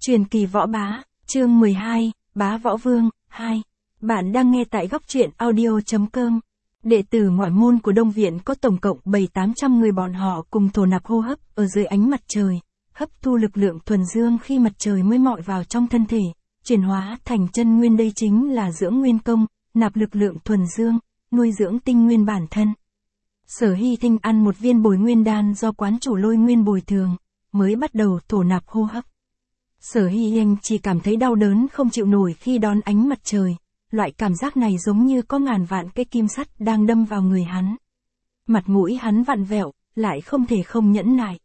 Truyền kỳ võ bá, chương 12, Bá Võ Vương, 2. Bạn đang nghe tại góc truyện audio.com. Đệ tử ngoại môn của Đông Viện có tổng cộng 700-800 người, bọn họ cùng thổ nạp hô hấp ở dưới ánh mặt trời, hấp thu lực lượng thuần dương khi mặt trời mới mọi vào trong thân thể, chuyển hóa thành chân nguyên. Đây chính là dưỡng nguyên công, nạp lực lượng thuần dương, nuôi dưỡng tinh nguyên bản thân. Sở Hy Thinh ăn một viên bồi nguyên đan do quán chủ Lôi Nguyên bồi thường, mới bắt đầu thổ nạp hô hấp. Sở Hy Thinh chỉ cảm thấy đau đớn không chịu nổi khi đón ánh mặt trời, loại cảm giác này giống như có ngàn vạn cái kim sắt đang đâm vào người hắn. Mặt mũi hắn vặn vẹo, lại không thể không nhẫn nại.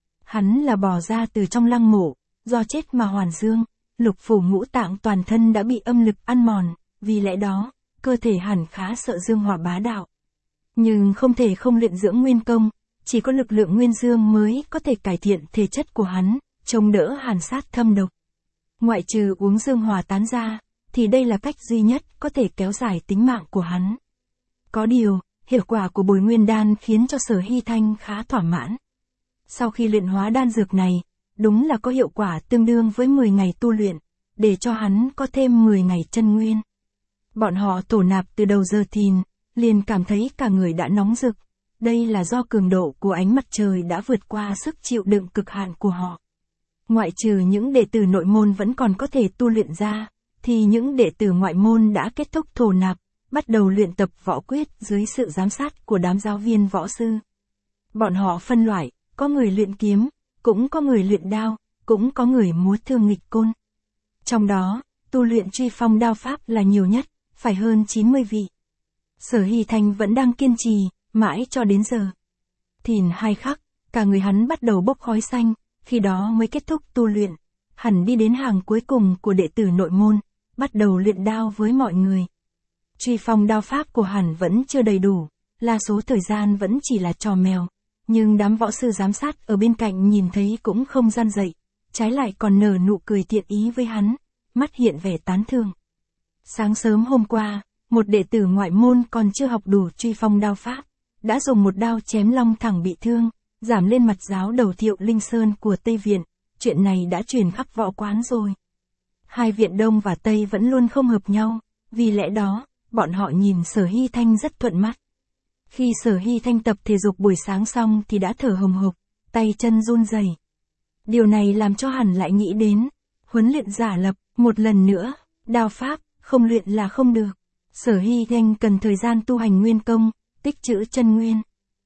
Hắn là bò ra từ trong lăng mộ, do chết mà hoàn dương, lục phủ ngũ tạng toàn thân đã bị âm lực ăn mòn, vì lẽ đó, cơ thể hẳn khá sợ dương hỏa bá đạo. Nhưng không thể không luyện dưỡng nguyên công, chỉ có lực lượng nguyên dương mới có thể cải thiện thể chất của hắn, chống đỡ hàn sát thâm độc. Ngoại trừ uống dương hỏa tán ra, thì đây là cách duy nhất có thể kéo dài tính mạng của hắn. Có điều, hiệu quả của bồi nguyên đan khiến cho Sở Hy Thanh khá thỏa mãn. Sau khi luyện hóa đan dược này, đúng là có hiệu quả tương đương với 10 ngày tu luyện, để cho hắn có thêm 10 ngày chân nguyên. Bọn họ thổ nạp từ đầu giờ thìn, liền cảm thấy cả người đã nóng rực. Đây là do cường độ của ánh mặt trời đã vượt qua sức chịu đựng cực hạn của họ. Ngoại trừ những đệ tử nội môn vẫn còn có thể tu luyện ra, thì những đệ tử ngoại môn đã kết thúc thổ nạp, bắt đầu luyện tập võ quyết dưới sự giám sát của đám giáo viên võ sư. Bọn họ phân loại, có người luyện kiếm, cũng có người luyện đao, cũng có người múa thương nghịch côn. Trong đó, tu luyện truy phong đao pháp là nhiều nhất, phải hơn 90 vị. Sở Hy Thanh vẫn đang kiên trì, mãi cho đến giờ thìn 2 khắc, cả người hắn bắt đầu bốc khói xanh, khi đó mới kết thúc tu luyện. Hẳn đi đến hàng cuối cùng của đệ tử nội môn, bắt đầu luyện đao với mọi người. Truy phong đao pháp của hẳn vẫn chưa đầy đủ, đa số thời gian vẫn chỉ là trò mèo, nhưng đám võ sư giám sát ở bên cạnh nhìn thấy cũng không gian dậy, trái lại còn nở nụ cười thiện ý với hắn, mắt hiện vẻ tán thưởng. Sáng sớm hôm qua, một đệ tử ngoại môn còn chưa học đủ truy phong đao pháp, đã dùng một đao chém Long Thẳng bị thương, giảm lên mặt giáo đầu Thiệu Linh Sơn của Tây Viện. Chuyện này đã truyền khắp võ quán rồi. Hai viện Đông và Tây vẫn luôn không hợp nhau, vì lẽ đó, bọn họ nhìn Sở Hy Thanh rất thuận mắt. Khi Sở Hy Thanh tập thể dục buổi sáng xong thì đã thở hồng hộc, tay chân run rẩy. Điều này làm cho hẳn lại nghĩ đến huấn luyện giả lập. Một lần nữa, đao pháp, không luyện là không được. Sở Hy Thanh cần thời gian tu hành nguyên công, tích trữ chân nguyên.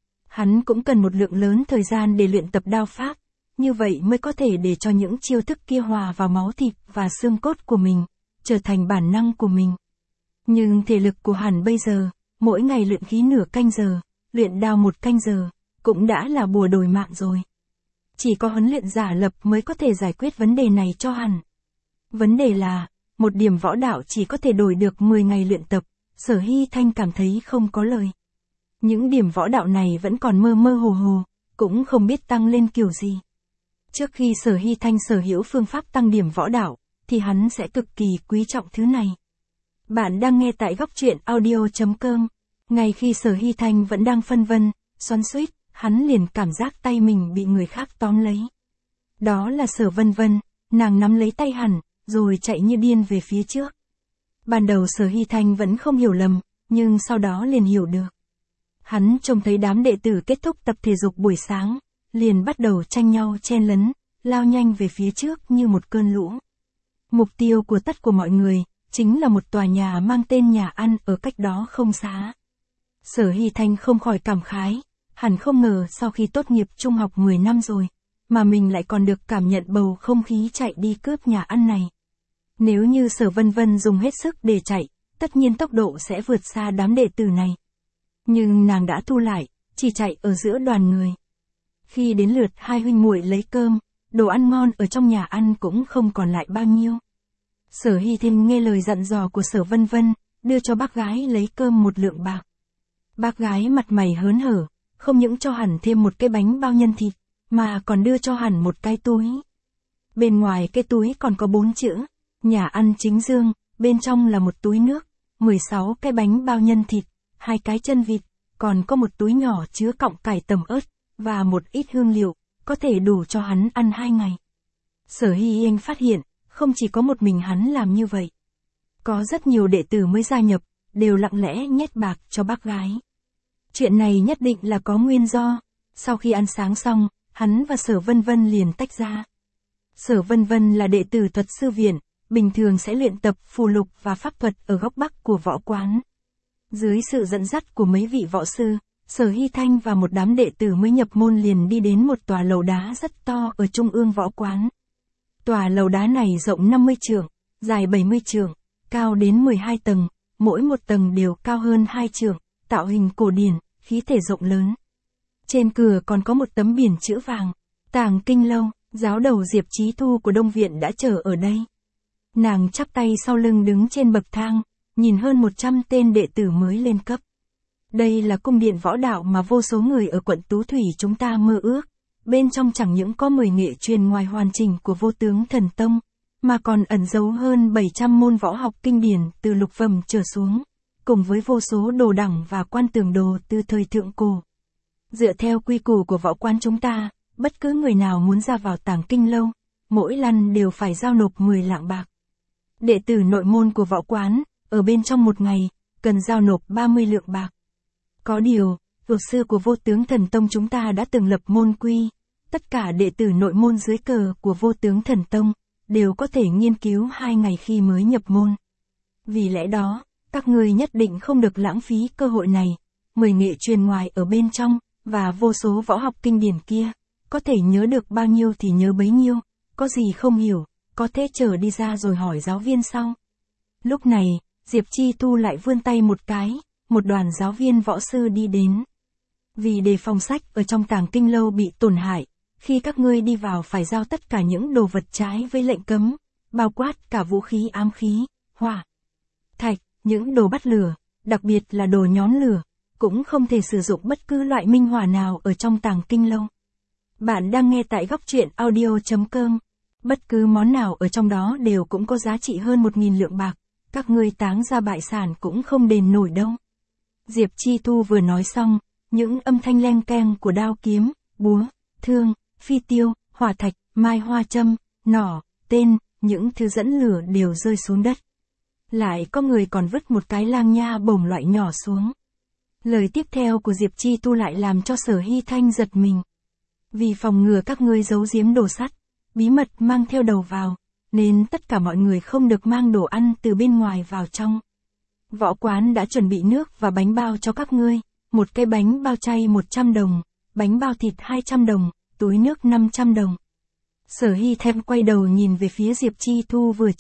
Hắn cũng cần một lượng lớn thời gian để luyện tập đao pháp, như vậy mới có thể để cho những chiêu thức kia hòa vào máu thịt và xương cốt của mình, trở thành bản năng của mình. Nhưng thể lực của hắn bây giờ, mỗi ngày luyện khí nửa canh giờ, luyện đao 1 canh giờ, cũng đã là bùa đổi mạng rồi. Chỉ có huấn luyện giả lập mới có thể giải quyết vấn đề này cho hắn. Vấn đề là, một điểm võ đạo chỉ có thể đổi được 10 ngày luyện tập, Sở Hy Thanh cảm thấy không có lời. Những điểm võ đạo này vẫn còn mơ mơ hồ hồ, cũng không biết tăng lên kiểu gì. Trước khi Sở Hy Thanh sở hữu phương pháp tăng điểm võ đạo, thì hắn sẽ cực kỳ quý trọng thứ này. Bạn đang nghe tại góc truyện audio.com. Ngay khi Sở Hy Thanh vẫn đang phân vân, xoắn xuýt, hắn liền cảm giác tay mình bị người khác tóm lấy. Đó là Sở Vân Vân, nàng nắm lấy tay hắn, rồi chạy như điên về phía trước. Ban đầu Sở Hy Thanh vẫn không hiểu lầm, nhưng sau đó liền hiểu được. Hắn trông thấy đám đệ tử kết thúc tập thể dục buổi sáng, liền bắt đầu tranh nhau chen lấn, lao nhanh về phía trước như một cơn lũ. Mục tiêu của tất của mọi người, chính là một tòa nhà mang tên nhà ăn ở cách đó không xa. Sở Hy Thanh không khỏi cảm khái, hẳn không ngờ sau khi tốt nghiệp trung học 10 năm rồi, mà mình lại còn được cảm nhận bầu không khí chạy đi cướp nhà ăn này. Nếu như Sở Vân Vân dùng hết sức để chạy, tất nhiên tốc độ sẽ vượt xa đám đệ tử này. Nhưng nàng đã thu lại, chỉ chạy ở giữa đoàn người. Khi đến lượt hai huynh muội lấy cơm, đồ ăn ngon ở trong nhà ăn cũng không còn lại bao nhiêu. Sở Hy Thanh nghe lời dặn dò của Sở Vân Vân, đưa cho bác gái lấy cơm 1 lượng bạc. Bác gái mặt mày hớn hở, không những cho hẳn thêm một cái bánh bao nhân thịt, mà còn đưa cho hẳn một cái túi. Bên ngoài cái túi còn có 4 chữ, nhà ăn Chính Dương, bên trong là một túi nước, 16 cái bánh bao nhân thịt, 2 cái chân vịt, còn có một túi nhỏ chứa cọng cải tầm ớt, và một ít hương liệu, có thể đủ cho hắn ăn 2 ngày. Sở Hy Anh phát hiện, không chỉ có một mình hắn làm như vậy. Có rất nhiều đệ tử mới gia nhập, đều lặng lẽ nhét bạc cho bác gái. Chuyện này nhất định là có nguyên do. Sau khi ăn sáng xong, hắn và Sở Vân Vân liền tách ra. Sở Vân Vân là đệ tử thuật sư viện, bình thường sẽ luyện tập phù lục và pháp thuật ở góc bắc của võ quán. Dưới sự dẫn dắt của mấy vị võ sư, Sở Hy Thanh và một đám đệ tử mới nhập môn liền đi đến một tòa lầu đá rất to ở trung ương võ quán. Tòa lầu đá này rộng 50 trượng, dài 70 trượng, cao đến 12 tầng, mỗi một tầng đều cao hơn 2 trượng, tạo hình cổ điển, khí thể rộng lớn. Trên cửa còn có một tấm biển chữ vàng, Tàng Kinh Lâu, giáo đầu Diệp Chí Thu của Đông Viện đã chờ ở đây. Nàng chắp tay sau lưng đứng trên bậc thang, nhìn hơn 100 tên đệ tử mới lên cấp. Đây là cung điện võ đạo mà vô số người ở quận Tú Thủy chúng ta mơ ước. Bên trong chẳng những có 10 nghệ truyền ngoài hoàn chỉnh của Vô Tướng Thần Tông, mà còn ẩn giấu hơn 700 môn võ học kinh điển từ lục phẩm trở xuống, cùng với vô số đồ đẳng và quan tường đồ từ thời thượng cổ. Dựa theo quy củ của võ quán chúng ta, bất cứ người nào muốn ra vào Tàng Kinh Lâu, mỗi lần đều phải giao nộp 10 lạng bạc. Đệ tử nội môn của võ quán, ở bên trong một ngày, cần giao nộp 30 lượng bạc. Có điều, luật sư của Vô Tướng Thần Tông chúng ta đã từng lập môn quy, tất cả đệ tử nội môn dưới cờ của Vô Tướng Thần Tông, đều có thể nghiên cứu 2 ngày khi mới nhập môn. Vì lẽ đó, các người nhất định không được lãng phí cơ hội này, 10 nghệ truyền ngoài ở bên trong, và vô số võ học kinh điển kia, có thể nhớ được bao nhiêu thì nhớ bấy nhiêu, có gì không hiểu, có thể chờ đi ra rồi hỏi giáo viên sau. Lúc này, Diệp Chi Thu lại vươn tay một cái, một đoàn giáo viên võ sư đi đến. Vì đề phòng sách ở trong Tàng Kinh Lâu bị tổn hại, khi các ngươi đi vào phải giao tất cả những đồ vật trái với lệnh cấm, bao quát cả vũ khí ám khí, hỏa, thạch, những đồ bắt lửa, đặc biệt là đồ nhón lửa, cũng không thể sử dụng bất cứ loại minh hỏa nào ở trong Tàng Kinh Lâu. Bạn đang nghe tại góc truyện audio.com. Bất cứ món nào ở trong đó đều cũng có giá trị hơn 1.000 lượng bạc, các ngươi táng ra bại sản cũng không đền nổi đâu. Diệp Chi Thu vừa nói xong, những âm thanh leng keng của đao kiếm, búa, thương, phi tiêu, hỏa thạch, mai hoa châm, nỏ, tên, những thứ dẫn lửa đều rơi xuống đất. Lại có người còn vứt một cái lang nha bổng loại nhỏ xuống. Lời tiếp theo của Diệp Chi Thu lại làm cho Sở Hy Thanh giật mình. Vì phòng ngừa các ngươi giấu giếm đồ sắt, bí mật mang theo đầu vào, nên tất cả mọi người không được mang đồ ăn từ bên ngoài vào trong. Võ quán đã chuẩn bị nước và bánh bao cho các ngươi, một cái bánh bao chay 100 đồng, bánh bao thịt 200 đồng, túi nước 500 đồng. Sở Hy Thanh quay đầu nhìn về phía Diệp Chi Thu vừa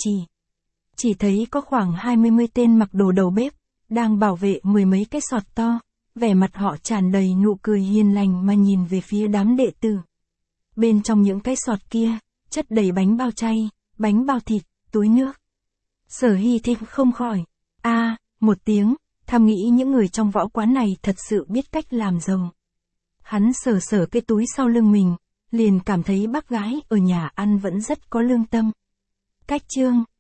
chỉ thấy có khoảng 20 tên mặc đồ đầu bếp, đang bảo vệ 10 mấy cái sọt to, vẻ mặt họ tràn đầy nụ cười hiền lành mà nhìn về phía đám đệ tử. Bên trong những cái sọt kia, chất đầy bánh bao chay, bánh bao thịt, túi nước. Sở Hy Thanh không khỏi, một tiếng, thầm nghĩ những người trong võ quán này thật sự biết cách làm giàu. Hắn sờ cái túi sau lưng mình, liền cảm thấy bác gái ở nhà ăn vẫn rất có lương tâm. Cách chương